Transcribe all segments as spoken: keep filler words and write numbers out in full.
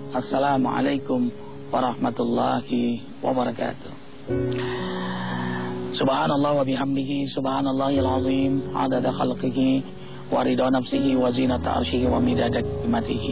Assalamualaikum warahmatullahi wabarakatuh. Subhanallah wa bihamdihi, subhanallahil azim, adada khalqihi wa ridha nafsihi wa zinata arshihi wa midada kalimatihi.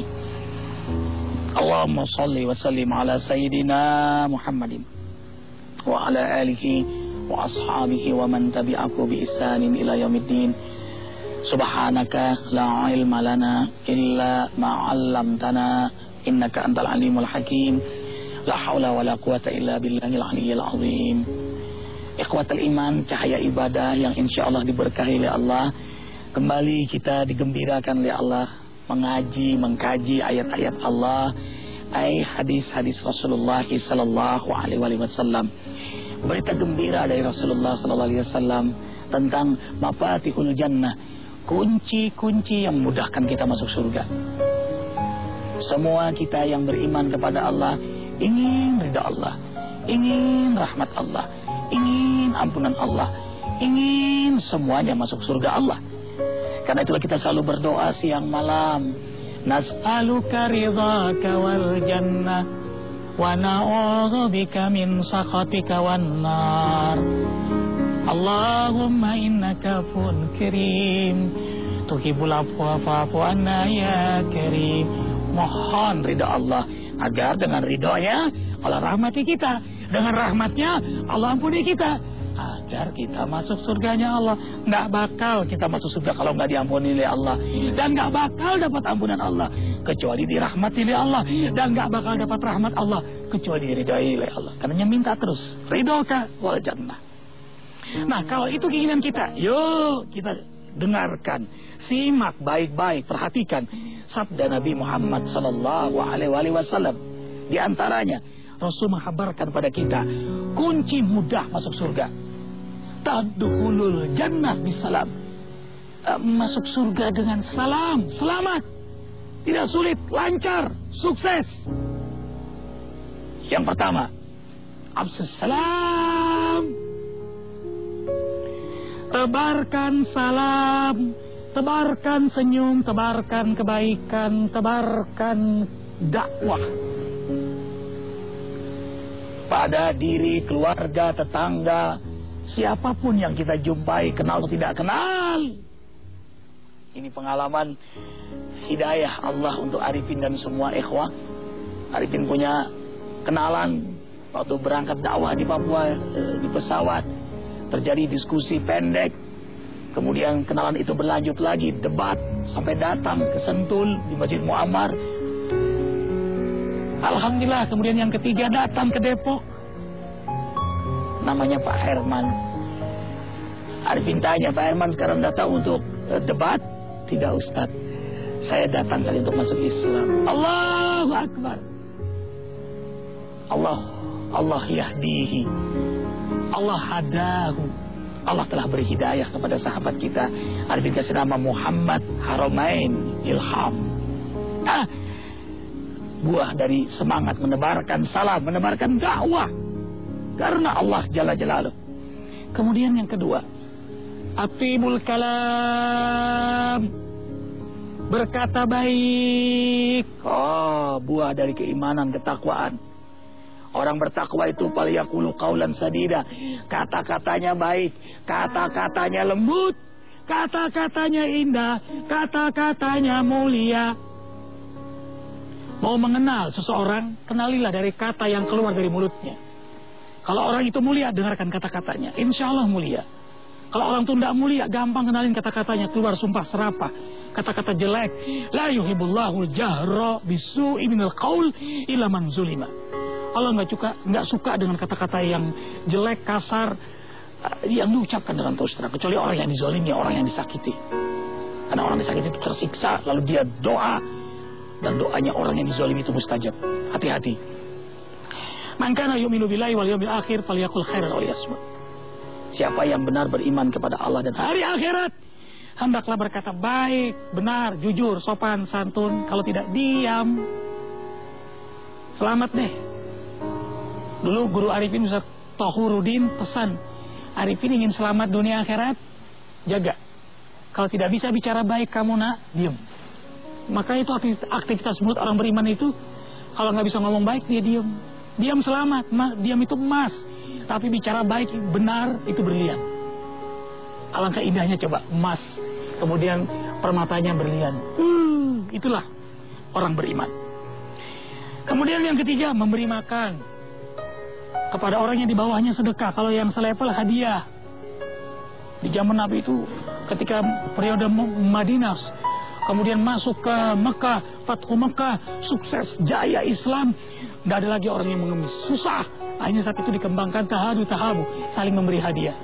Allahumma salli wa sallim ala sayyidina Muhammadin wa ala alihi wa ashabihi wa man tabi'ahu bi ihsanin ila yaumiddin. Subhanaka la ilma lana illa ma 'allamtana innaka antal alimul hakim. La haula wa la quwata illa billahil aliyyil azim. Ikhwatal iman, cahaya ibadah yang insya Allah diberkahi oleh Allah. Kembali kita digembirakan oleh Allah mengaji, mengkaji ayat-ayat Allah, ay hadis-hadis Rasulullah sallallahu alaihi wasallam. Berita gembira dari Rasulullah sallallahu alaihi wasallam tentang mafatihul jannah, kunci-kunci yang memudahkan kita masuk surga. Semua kita yang beriman kepada Allah ingin ridha Allah, ingin rahmat Allah, ingin ampunan Allah, ingin semuanya masuk surga Allah. Karena itulah kita selalu berdoa siang malam, nas'aluka ridhaka wal jannah wa na'udzubika min sakhatika wan nar. Allahumma innaka afuwwun karim tuhibbul afwa fa'fu anna ya karim. Mohon ridha Allah agar dengan ridhonya Allah rahmati kita, dengan rahmatnya Allah ampuni kita, agar kita masuk surganya Allah. Nggak bakal kita masuk surga kalau nggak diampuni oleh Allah, dan nggak bakal dapat ampunan Allah kecuali dirahmati oleh Allah, dan nggak bakal dapat rahmat Allah kecuali diridhai oleh Allah. Karena minta terus ridhoka wal jannah. Nah, kalau itu keinginan kita, yuk kita dengarkan, simak baik-baik, perhatikan sabda Nabi Muhammad sallallahu alaihi wasallam. Di antaranya Rasul menghabarkan pada kita kunci mudah masuk surga. Tadkhulul jannah bisalam. Masuk surga dengan salam, selamat. Tidak sulit, lancar, sukses. Yang pertama, absus salam. Tebarkan salam, tebarkan senyum, tebarkan kebaikan, tebarkan dakwah pada diri, keluarga, tetangga, siapapun yang kita jumpai, kenal atau tidak kenal. Ini pengalaman hidayah Allah untuk Arifin dan semua ikhwah. Arifin punya kenalan waktu berangkat dakwah di Papua, di pesawat terjadi diskusi pendek, kemudian kenalan itu berlanjut lagi, debat sampai datang ke Sentul di Masjid Muammar. Alhamdulillah, kemudian yang ketiga datang ke Depok, namanya Pak Herman. Arifin tanya, Pak Herman sekarang datang untuk uh, debat? Tidak Ustaz, saya datang kali untuk masuk Islam. Allahu Akbar. Allah Allah yahdihi, Allah hadahu. Allah telah beri hidayah kepada sahabat kita. Arifin kasih nama Muhammad Haramain Ilham. Ah, buah dari semangat menebarkan salam, menebarkan dakwah karena Allah Jalla Jalaluh. Kemudian yang kedua, atibul kalam, berkata baik. Oh, buah dari keimanan, ketakwaan. Orang bertakwa itu faliyaqulu qaulan sadida, kata-katanya baik, kata-katanya lembut, kata-katanya indah, kata-katanya mulia. Mau mengenal seseorang, kenalilah dari kata yang keluar dari mulutnya. Kalau orang itu mulia, dengarkan kata-katanya, insya Allah mulia. Kalau orang itu tidak mulia, gampang kenalin kata-katanya, keluar sumpah serapah, kata-kata jelek. La yuhibbullahu jahra bisu'i minal qaul illa man zulima. Allah nggak suka, nggak suka dengan kata-kata yang jelek, kasar, yang diucapkan dengan terus terang, kecuali orang yang dizalimi, orang yang disakiti. Karena orang disakiti itu tersiksa, lalu dia doa, dan doanya orang yang dizalimi itu mustajab. Hati-hati. Man kana yu'minu billahi wal yawmil akhir falyaqul khairan aw liyasmut. Siapa yang benar beriman kepada Allah dan hari akhirat, hendaklah berkata baik, benar, jujur, sopan, santun. Kalau tidak, diam. Selamat deh. Dulu guru Arifin Ustaz Tohurudin pesan, Arifin ingin selamat dunia akhirat, jaga. Kalau tidak bisa bicara baik kamu nak, diam. Maka itu aktivitas mulut orang beriman itu Kalau nggak bisa ngomong baik, dia diam. Diam selamat, diam itu emas. Tapi bicara baik, benar, itu berlian. Alangkah indahnya coba, emas. Kemudian permatanya berlian. Uh, itulah orang beriman. Kemudian yang ketiga, memberi makan. Kepada orang yang di bawahnya sedekah. Kalau yang selevel, hadiah. Di zaman Nabi itu, ketika periode Madinah, kemudian masuk ke Mekah, Fathu Mekah, sukses, jaya Islam, tidak ada lagi orang yang mengemis. Susah. Akhirnya saat itu dikembangkan tahadu tahabu, saling memberi hadiah.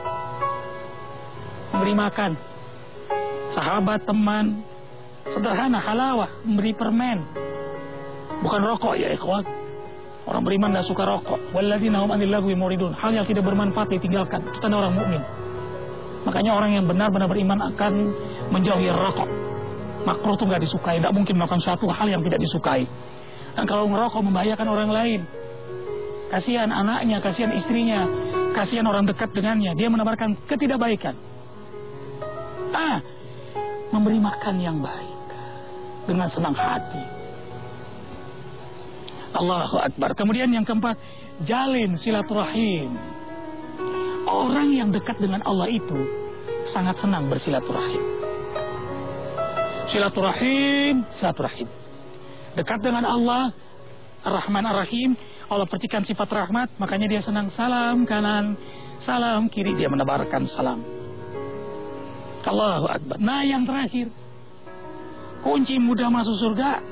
Memberi makan. Sahabat, teman, sederhana, halawah, memberi permen. Bukan rokok ya ikhwan. Orang beriman tidak suka rokok. Walladzina hum 'anil lagwi muridun. Hal yang tidak bermanfaat ditinggalkan. Itu tanda orang mukmin. Makanya orang yang benar-benar beriman akan menjauhi rokok. Makruh itu nggak disukai. Tidak mungkin melakukan suatu hal yang tidak disukai. Dan kalau merokok membahayakan orang lain, kasihan anaknya, kasihan istrinya, kasihan orang dekat dengannya. Dia menebarkan ketidakbaikan. Ah, memberi makan yang baik dengan senang hati. Allahu Akbar. Kemudian yang keempat, jalin silaturahim. Orang yang dekat dengan Allah itu sangat senang bersilaturahim. Silaturahim, silaturahim. Dekat dengan Allah, Ar-Rahman Ar-Rahim. Allah percikan sifat rahmat, makanya dia senang. Salam kanan, salam kiri, dia menebarkan salam. Allahu Akbar. Nah yang terakhir, kunci mudah masuk surga.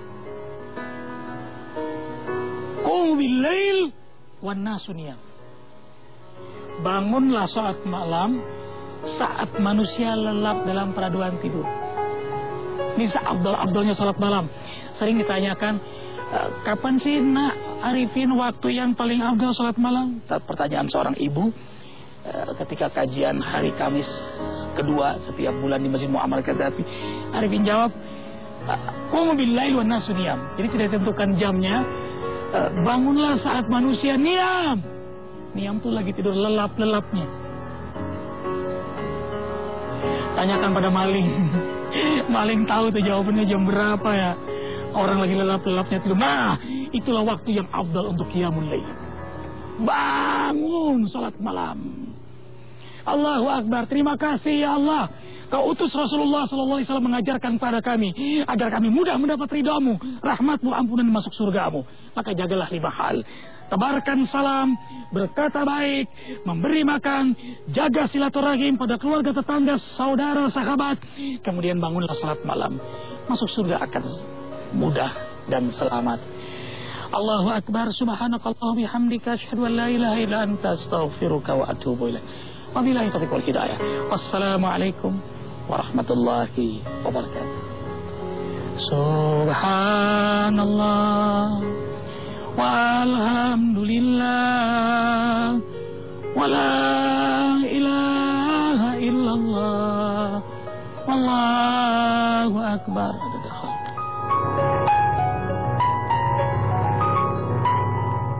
Qum bil lail wan nasu niyam. Bangunlah saat malam saat manusia lelap dalam peraduan tidur. Ini abdul-abdulnya salat malam. Sering ditanyakan, kapan sih nak Arifin waktu yang paling abdul salat malam? Pertanyaan seorang ibu ketika kajian hari Kamis kedua setiap bulan di Masjid Muammar Gaddafi. Arifin jawab, qum bil lail wan nasu niyam. Jadi tidak ditentukan jamnya. Bangunlah saat manusia niam. Niam tuh lagi tidur lelap-lelapnya. Tanyakan pada maling. Maling tahu tuh jawabannya jam berapa ya. Orang lagi lelap-lelapnya tidur. Nah, itulah waktu yang afdal untuk qiyamul lail. Bangun salat malam. Allahu Akbar. Terima kasih ya Allah. Kau utus Rasulullah sallallahu alaihi wasallam mengajarkan kepada kami agar kami mudah mendapat ridhamu, rahmatmu, ampunan masuk surgamu. Maka jagalah lima hal. Tebarkan salam, berkata baik, memberi makan, jaga silaturahim pada keluarga, tetangga, saudara, sahabat. Kemudian bangunlah salat malam. Masuk surga akan mudah dan selamat. Allahu Akbar. Subhanakallah bihamdika asyhadu an la ilaha illa anta astaghfiruka wa atubu ilaik. Wabillahi taufiq wal hidayah. Wassalamualaikum warahmatullahi wabarakatuh. Subhanallah